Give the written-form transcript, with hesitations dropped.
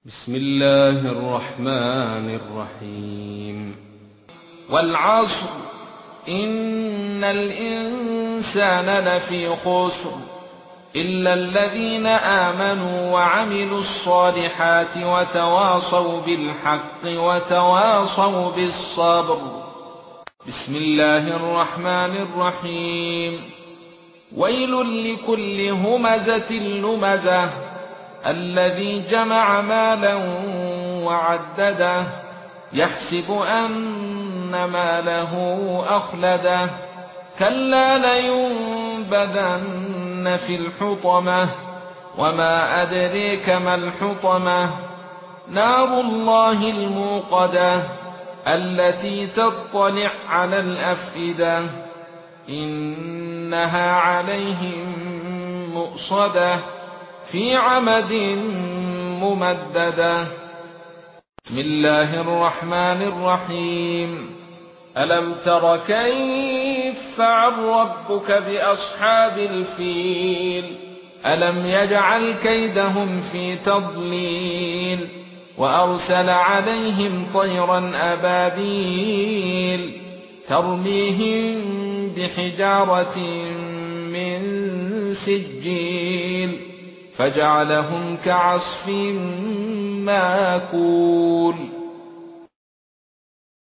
بسم الله الرحمن الرحيم. والعصر إن الإنسان لفي خسر إلا الذين آمنوا وعملوا الصالحات وتواصوا بالحق وتواصوا بالصبر. بسم الله الرحمن الرحيم. ويل لكل همزة لمزة الذي جمع مالا وعدده يحسب أن ماله أخلده كلا لينبذن في الحطمة وما أدريك ما الحطمة نار الله الموقدة التي تطلع على الأفئدة إنها عليهم مؤصدة في عمد ممددة. بسم الله الرحمن الرحيم. ألم تر كيف فعل ربك بأصحاب الفيل ألم يجعل كيدهم في تضليل وأرسل عليهم طيرا أبابيل ترميهم بحجارة من سجيل فجعلهم كعصف ماكول.